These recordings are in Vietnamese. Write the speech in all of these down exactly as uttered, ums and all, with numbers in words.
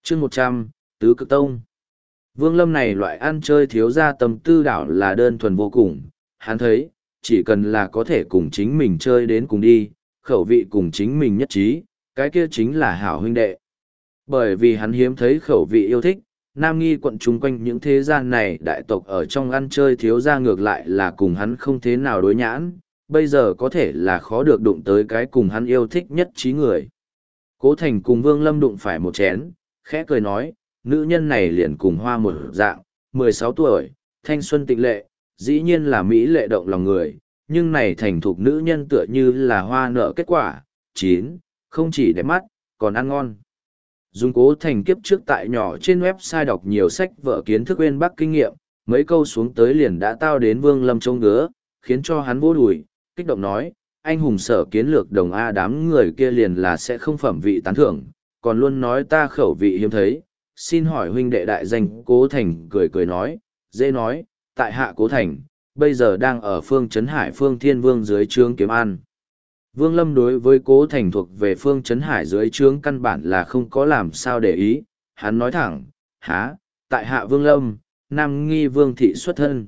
chương một trăm, Tứ Cực Tông. Vương Lâm này loại ăn chơi thiếu gia tâm tư đảo là đơn thuần vô cùng, hắn thấy, chỉ cần là có thể cùng chính mình chơi đến cùng đi, khẩu vị cùng chính mình nhất trí, cái kia chính là hảo huynh đệ. Bởi vì hắn hiếm thấy khẩu vị yêu thích, Nam Nghi quận chung quanh những thế gian này đại tộc ở trong ăn chơi thiếu gia ngược lại là cùng hắn không thế nào đối nhãn, bây giờ có thể là khó được đụng tới cái cùng hắn yêu thích nhất trí người. Cố Thành cùng Vương Lâm đụng phải một chén, khẽ cười nói, nữ nhân này liền cùng hoa một dạng, mười sáu tuổi, thanh xuân tịnh lệ, dĩ nhiên là mỹ lệ động lòng người, nhưng này thành thục nữ nhân tựa như là hoa nợ kết quả, chín, không chỉ đẹp mắt, còn ăn ngon. Dùng Cố Thành kiếp trước tại nhỏ trên website đọc nhiều sách vở kiến thức uyên bác kinh nghiệm, mấy câu xuống tới liền đã tao đến Vương Lâm trông ngứa, khiến cho hắn vô đùi, kích động nói, anh hùng sở kiến lược đồng A đám người kia liền là sẽ không phẩm vị tán thưởng, còn luôn nói ta khẩu vị hiếm thấy, xin hỏi huynh đệ đại danh. Cố Thành cười cười nói, dễ nói, tại hạ Cố Thành, bây giờ đang ở phương Trấn Hải phương Thiên Vương dưới trướng kiếm ăn. Vương Lâm đối với Cố Thành thuộc về phương Trấn Hải dưới trướng căn bản là không có làm sao để ý, hắn nói thẳng, há, tại hạ Vương Lâm, Nam Nghi Vương Thị xuất thân.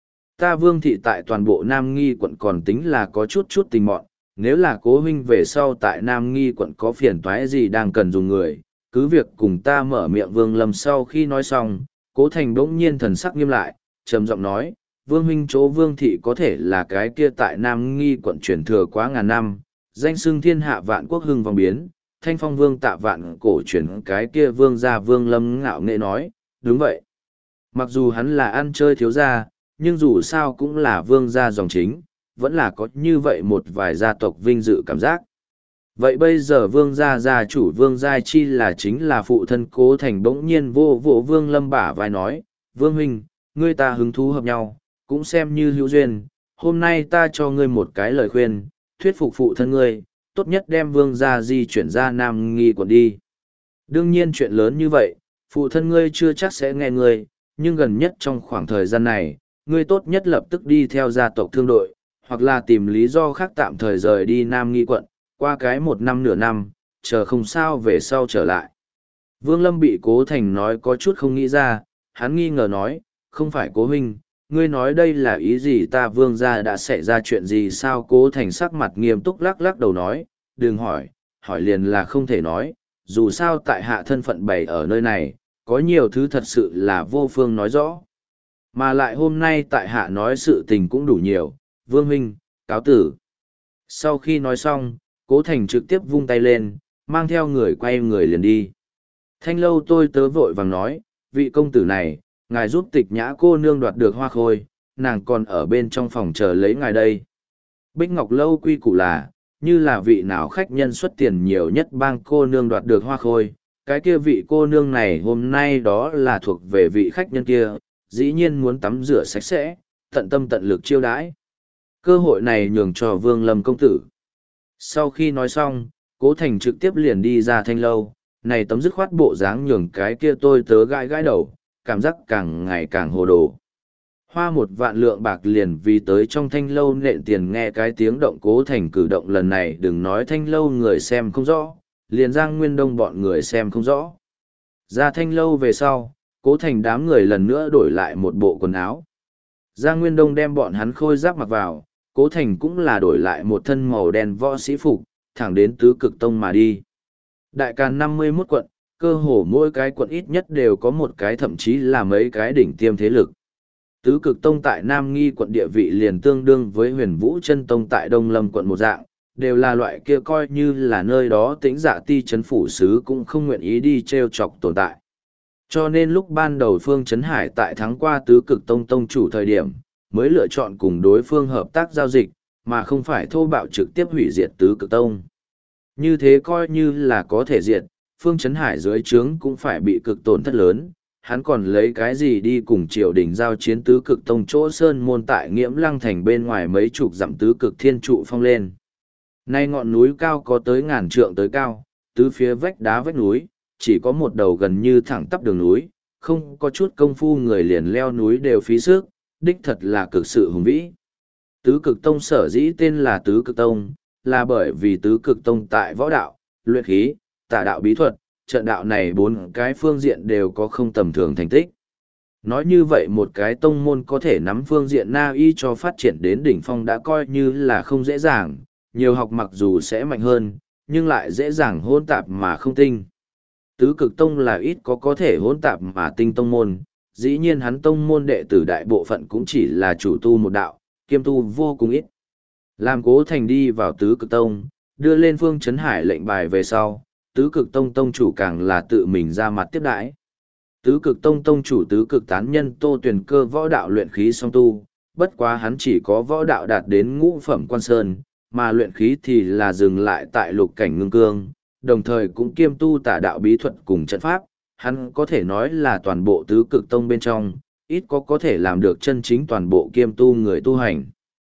Ta Vương Thị tại toàn bộ Nam Nghi quận còn tính là có chút chút tình mọn, nếu là Cố huynh về sau tại Nam Nghi quận có phiền toái gì đang cần dùng người, cứ việc cùng ta mở miệng. Vương Lâm sau khi nói xong, Cố Thành bỗng nhiên thần sắc nghiêm lại, trầm giọng nói, Vương huynh chỗ Vương Thị có thể là cái kia tại Nam Nghi quận truyền thừa quá ngàn năm, danh xưng thiên hạ vạn quốc hưng vong biến, thanh phong vương tạ vạn cổ truyền cái kia vương gia. Vương Lâm ngạo nghễ nói, đúng vậy. Mặc dù hắn là ăn chơi thiếu gia, nhưng dù sao cũng là vương gia dòng chính, vẫn là có như vậy một vài gia tộc vinh dự cảm giác. Vậy bây giờ vương gia gia chủ Vương Giai Chi là chính là phụ thân Cố Thành bỗng nhiên vô vô Vương Lâm bả vai nói, Vương huynh, ngươi ta hứng thú hợp nhau, cũng xem như hữu duyên, hôm nay ta cho ngươi một cái lời khuyên, thuyết phục phụ thân ngươi, tốt nhất đem Vương gia di chuyển ra Nam Nghi quận đi. Đương nhiên chuyện lớn như vậy, phụ thân ngươi chưa chắc sẽ nghe ngươi, nhưng gần nhất trong khoảng thời gian này, ngươi tốt nhất lập tức đi theo gia tộc thương đội, hoặc là tìm lý do khác tạm thời rời đi Nam Nghi quận, qua cái một năm nửa năm, chờ không sao về sau trở lại. Vương Lâm bị Cố Thành nói có chút không nghĩ ra, hắn nghi ngờ nói, không phải Cố huynh, ngươi nói đây là ý gì? Ta Vương gia đã xảy ra chuyện gì sao? Cố Thành sắc mặt nghiêm túc lắc lắc đầu nói, đừng hỏi, hỏi liền là không thể nói, dù sao tại hạ thân phận bày ở nơi này, có nhiều thứ thật sự là vô phương nói rõ. Mà lại hôm nay tại hạ nói sự tình cũng đủ nhiều, Vương huynh, cáo tử. Sau khi nói xong, Cố Thành trực tiếp vung tay lên, mang theo người quay người liền đi. Thanh lâu tôi tớ vội vàng nói, vị công tử này, ngài giúp Tịch Nhã cô nương đoạt được hoa khôi, nàng còn ở bên trong phòng chờ lấy ngài đây. Bích Ngọc lâu quy củ là, như là vị nào khách nhân xuất tiền nhiều nhất bang cô nương đoạt được hoa khôi, cái kia vị cô nương này hôm nay đó là thuộc về vị khách nhân kia, dĩ nhiên muốn tắm rửa sạch sẽ, tận tâm tận lực chiêu đãi. Cơ hội này nhường cho Vương Lâm công tử. Sau khi nói xong, Cố Thành trực tiếp liền đi ra thanh lâu, này tấm dứt khoát bộ dáng nhường cái kia tôi tớ gãi gãi đầu, cảm giác càng ngày càng hồ đồ. Hoa một vạn lượng bạc liền vì tới trong thanh lâu nện tiền nghe cái tiếng động Cố Thành cử động lần này, đừng nói thanh lâu người xem không rõ, liền Giang Nguyên Đông bọn người xem không rõ. Ra thanh lâu về sau, Cố Thành đám người lần nữa đổi lại một bộ quần áo. Giang Nguyên Đông đem bọn hắn khôi giáp mặc vào, Cố Thành cũng là đổi lại một thân màu đen võ sĩ phục, thẳng đến Tứ Cực Tông mà đi. Đại Càn năm mươi mốt quận, cơ hồ mỗi cái quận ít nhất đều có một cái, thậm chí là mấy cái đỉnh tiêm thế lực. Tứ Cực Tông tại Nam Nghi quận địa vị liền tương đương với Huyền Vũ Chân Tông tại Đông Lâm quận một dạng, đều là loại kia coi như là nơi đó Tĩnh Dạ Ti trấn phủ sứ cũng không nguyện ý đi treo chọc tồn tại. Cho nên lúc ban đầu Phương Trấn Hải tại thắng qua Tứ Cực Tông tông chủ thời điểm, mới lựa chọn cùng đối phương hợp tác giao dịch, mà không phải thô bạo trực tiếp hủy diệt Tứ Cực Tông. Như thế coi như là có thể diệt, Phương Trấn Hải dưới trướng cũng phải bị cực tổn thất lớn, hắn còn lấy cái gì đi cùng triều đình giao chiến Tứ Cực Tông chỗ sơn môn tại Nghiễm Lăng thành bên ngoài mấy chục dặm Tứ Cực Thiên trụ phong lên. Nay ngọn núi cao có tới ngàn trượng tới cao, tứ phía vách đá vách núi, chỉ có một đầu gần như thẳng tắp đường núi, không có chút công phu người liền leo núi đều phí sức, đích thật là cực sự hùng vĩ. Tứ Cực Tông sở dĩ tên là Tứ Cực Tông, là bởi vì Tứ Cực Tông tại võ đạo, luyện khí, tà đạo bí thuật, trận đạo này bốn cái phương diện đều có không tầm thường thành tích. Nói như vậy một cái tông môn có thể nắm phương diện na y cho phát triển đến đỉnh phong đã coi như là không dễ dàng, nhiều học mặc dù sẽ mạnh hơn, nhưng lại dễ dàng hỗn tạp mà không tinh. Tứ cực tông là ít có có thể hỗn tạp mà tinh tông môn, dĩ nhiên hắn tông môn đệ tử đại bộ phận cũng chỉ là chủ tu một đạo, kiêm tu vô cùng ít. Làm Cố Thành đi vào tứ cực tông, đưa lên Phương Chấn Hải lệnh bài về sau, tứ cực tông tông chủ càng là tự mình ra mặt tiếp đãi. Tứ cực tông tông chủ tứ cực tán nhân Tô Tuyền Cơ võ đạo luyện khí song tu, bất quá hắn chỉ có võ đạo đạt đến ngũ phẩm quan sơn, mà luyện khí thì là dừng lại tại lục cảnh ngưng cương, đồng thời cũng kiêm tu tả đạo bí thuật cùng trận pháp, hắn có thể nói là toàn bộ tứ cực tông bên trong, ít có có thể làm được chân chính toàn bộ kiêm tu người tu hành.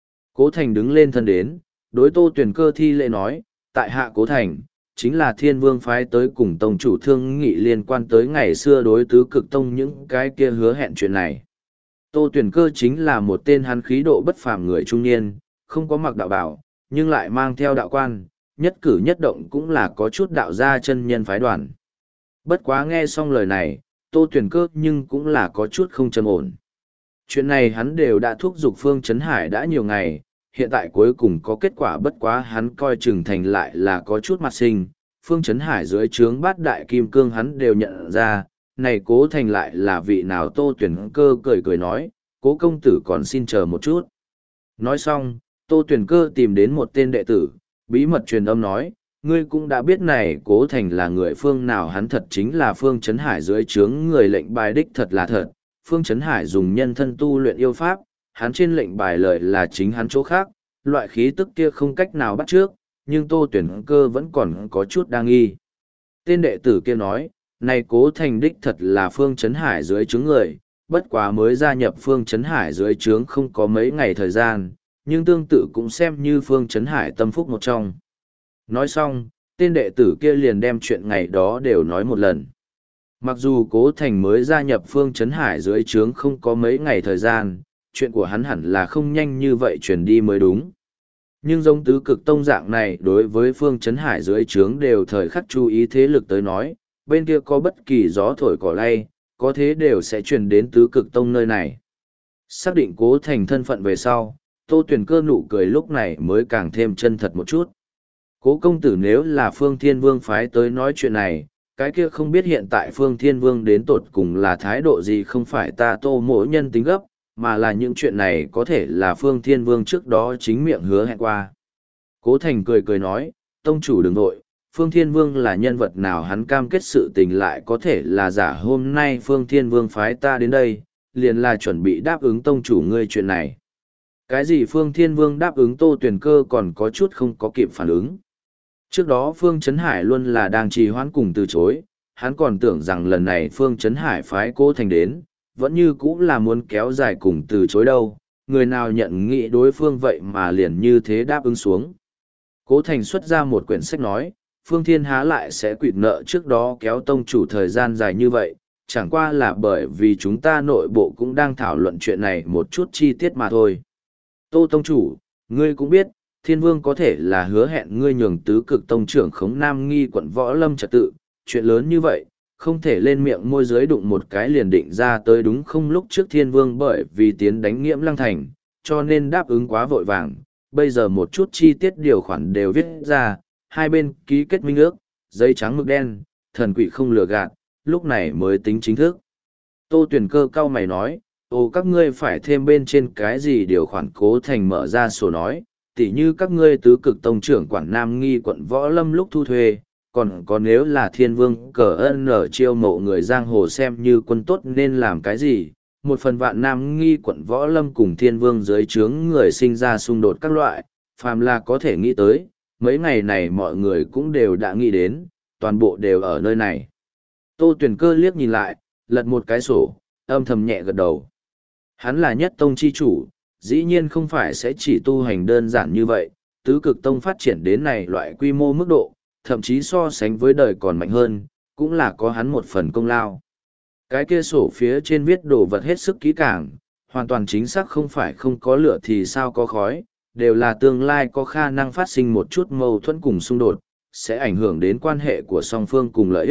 Cố Thành đứng lên thân đến, đối Tô Tuyền Cơ thi lễ nói, tại hạ Cố Thành, chính là thiên vương phái tới cùng tông chủ thương nghị liên quan tới ngày xưa đối tứ cực tông những cái kia hứa hẹn chuyện này. Tô Tuyền Cơ chính là một tên hắn khí độ bất phàm người trung niên, không có mặc đạo bảo, nhưng lại mang theo đạo quan, nhất cử nhất động cũng là có chút đạo gia chân nhân phái đoàn. Bất quá nghe xong lời này, Tô Tuyền Cơ nhưng cũng là có chút không trầm ổn. Chuyện này hắn đều đã thúc giục Phương Chấn Hải đã nhiều ngày, hiện tại cuối cùng có kết quả, bất quá hắn coi chừng thành lại là có chút mặt sinh. Phương Chấn Hải dưới trướng bát đại kim cương hắn đều nhận ra, này Cố Thành lại là vị nào. Tô Tuyền Cơ cười cười nói, Cố công tử còn xin chờ một chút. Nói xong, Tô Tuyền Cơ tìm đến một tên đệ tử, bí mật truyền âm nói, ngươi cũng đã biết này Cố Thành là người phương nào, hắn thật chính là Phương Chấn Hải dưới trướng người lệnh bài đích thật là thật. Phương Chấn Hải dùng nhân thân tu luyện yêu pháp, hắn trên lệnh bài lời là chính hắn chỗ khác, loại khí tức kia không cách nào bắt trước, nhưng Tô Tuyền Cơ vẫn còn có chút đa nghi. Tên đệ tử kia nói, này Cố Thành đích thật là Phương Chấn Hải dưới trướng người, bất quá mới gia nhập Phương Chấn Hải dưới trướng không có mấy ngày thời gian, nhưng tương tự cũng xem như Phương Chấn Hải tâm phúc một trong. Nói xong, tên đệ tử kia liền đem chuyện ngày đó đều nói một lần. Mặc dù Cố Thành mới gia nhập Phương Chấn Hải dưới trướng không có mấy ngày thời gian, chuyện của hắn hẳn là không nhanh như vậy truyền đi mới đúng. Nhưng giống tứ cực tông dạng này đối với Phương Chấn Hải dưới trướng đều thời khắc chú ý thế lực tới nói, bên kia có bất kỳ gió thổi cỏ lay, có thế đều sẽ truyền đến tứ cực tông nơi này. Xác định Cố Thành thân phận về sau, Tô Tuyền Cơ nụ cười lúc này mới càng thêm chân thật một chút. Cố công tử nếu là Phương Thiên Vương phái tới nói chuyện này, cái kia không biết hiện tại Phương Thiên Vương đến tột cùng là thái độ gì, không phải ta Tô mỗi nhân tính gấp, mà là những chuyện này có thể là Phương Thiên Vương trước đó chính miệng hứa hẹn qua. Cố Thành cười cười nói, tông chủ đừng nội, Phương Thiên Vương là nhân vật nào hắn cam kết sự tình lại có thể là giả, hôm nay Phương Thiên Vương phái ta đến đây, liền là chuẩn bị đáp ứng tông chủ ngươi chuyện này. Cái gì Phương Thiên Vương đáp ứng? Tô Tuyền Cơ còn có chút không có kịp phản ứng. Trước đó Phương Chấn Hải luôn là đang trì hoãn cùng từ chối, hắn còn tưởng rằng lần này Phương Chấn Hải phái Cố Thành đến, vẫn như cũng là muốn kéo dài cùng từ chối đâu, người nào nhận nghĩ đối phương vậy mà liền như thế đáp ứng xuống. Cố Thành xuất ra một quyển sách nói, Phương Thiên há lại sẽ quỵt nợ trước đó kéo tông chủ thời gian dài như vậy, chẳng qua là bởi vì chúng ta nội bộ cũng đang thảo luận chuyện này một chút chi tiết mà thôi. Tô tông chủ, ngươi cũng biết, Thiên Vương có thể là hứa hẹn ngươi nhường tứ cực tông trưởng khống Nam Nghi quận Võ Lâm trật tự, chuyện lớn như vậy, không thể lên miệng môi giới đụng một cái liền định ra tới đúng không? Lúc trước Thiên Vương bởi vì tiến đánh Nghiễm Lăng Thành, cho nên đáp ứng quá vội vàng, bây giờ một chút chi tiết điều khoản đều viết ra, hai bên ký kết minh ước, giấy trắng mực đen, thần quỷ không lừa gạt, lúc này mới tính chính thức. Tô Tuyền Cơ cau mày nói, ồ các ngươi phải thêm bên trên cái gì điều khoản? Cố Thành mở ra sổ nói, tỉ như các ngươi tứ cực tông trưởng quản Nam Nghi quận Võ Lâm lúc thu thuê, còn có nếu là Thiên Vương cờ ân ở chiêu mộ người giang hồ xem như quân tốt nên làm cái gì, một phần vạn Nam Nghi quận Võ Lâm cùng Thiên Vương dưới trướng người sinh ra xung đột các loại, phàm là có thể nghĩ tới, mấy ngày này mọi người cũng đều đã nghĩ đến, toàn bộ đều ở nơi này. Tô Tuyền Cơ liếc nhìn lại, lật một cái sổ, âm thầm nhẹ gật đầu. Hắn là nhất tông chi chủ, dĩ nhiên không phải sẽ chỉ tu hành đơn giản như vậy, tứ cực tông phát triển đến này loại quy mô mức độ, thậm chí so sánh với đời còn mạnh hơn, cũng là có hắn một phần công lao. Cái kia sổ phía trên viết đồ vật hết sức kỹ càng, hoàn toàn chính xác, không phải không có lửa thì sao có khói, đều là tương lai có khả năng phát sinh một chút mâu thuẫn cùng xung đột, sẽ ảnh hưởng đến quan hệ của song phương cùng lợi ích,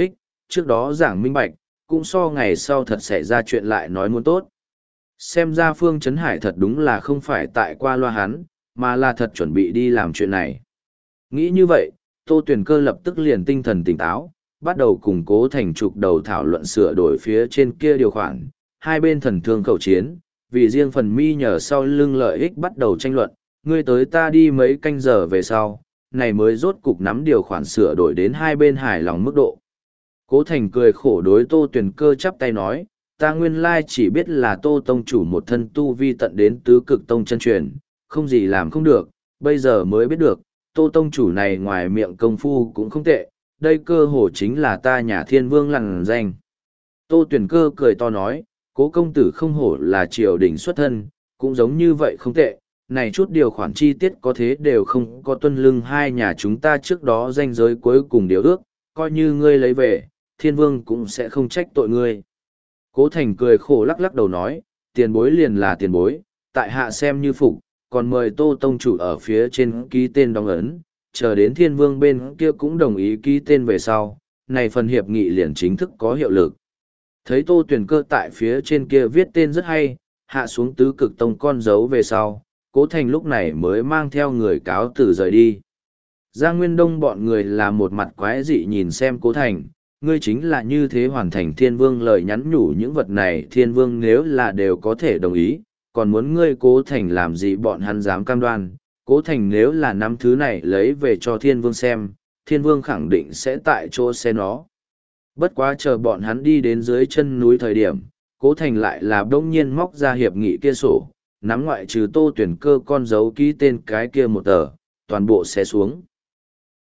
trước đó giảng minh bạch, cũng so ngày sau thật xảy ra chuyện lại nói muốn tốt. Xem ra Phương Trấn Hải thật đúng là không phải tại qua loa hắn, mà là thật chuẩn bị đi làm chuyện này. Nghĩ như vậy, Tô Tuyền Cơ lập tức liền tinh thần tỉnh táo, bắt đầu củng cố thành trục đầu thảo luận sửa đổi phía trên kia điều khoản, hai bên thần thương khẩu chiến, vì riêng phần mi nhờ sau lưng lợi ích bắt đầu tranh luận, ngươi tới ta đi mấy canh giờ về sau, này mới rốt cục nắm điều khoản sửa đổi đến hai bên hài lòng mức độ. Cố Thành cười khổ đối Tô Tuyền Cơ chắp tay nói, ta nguyên lai chỉ biết là Tô Tông chủ một thân tu vi tận đến tứ cực tông chân truyền, không gì làm không được, bây giờ mới biết được, Tô Tông chủ này ngoài miệng công phu cũng không tệ, đây cơ hồ chính là ta nhà thiên vương lằn danh. Tô Tuyền Cơ cười to nói, cố công tử không hổ là triều đình xuất thân, cũng giống như vậy không tệ, này chút điều khoản chi tiết có thế đều không có tuân lưng hai nhà chúng ta trước đó danh giới cuối cùng điều ước, coi như ngươi lấy về, thiên vương cũng sẽ không trách tội ngươi. Cố Thành cười khổ lắc lắc đầu nói, tiền bối liền là tiền bối, tại hạ xem như phục, còn mời Tô Tông chủ ở phía trên ký tên đóng ấn, chờ đến thiên vương bên kia cũng đồng ý ký tên về sau, này phần hiệp nghị liền chính thức có hiệu lực. Thấy Tô Tuyền Cơ tại phía trên kia viết tên rất hay, hạ xuống tứ cực tông con dấu về sau, Cố Thành lúc này mới mang theo người cáo từ rời đi. Giang Nguyên Đông bọn người là một mặt quái dị nhìn xem Cố Thành, ngươi chính là như thế hoàn thành thiên vương lời nhắn nhủ những vật này thiên vương nếu là đều có thể đồng ý, còn muốn ngươi Cố Thành làm gì bọn hắn dám cam đoan, Cố Thành nếu là nắm thứ này lấy về cho thiên vương xem, thiên vương khẳng định sẽ tại chỗ xe nó. Bất quá chờ bọn hắn đi đến dưới chân núi thời điểm, Cố Thành lại là đông nhiên móc ra hiệp nghị kia sổ, nắm ngoại trừ Tô Tuyển Cơ con dấu ký tên cái kia một tờ, toàn bộ xé xuống.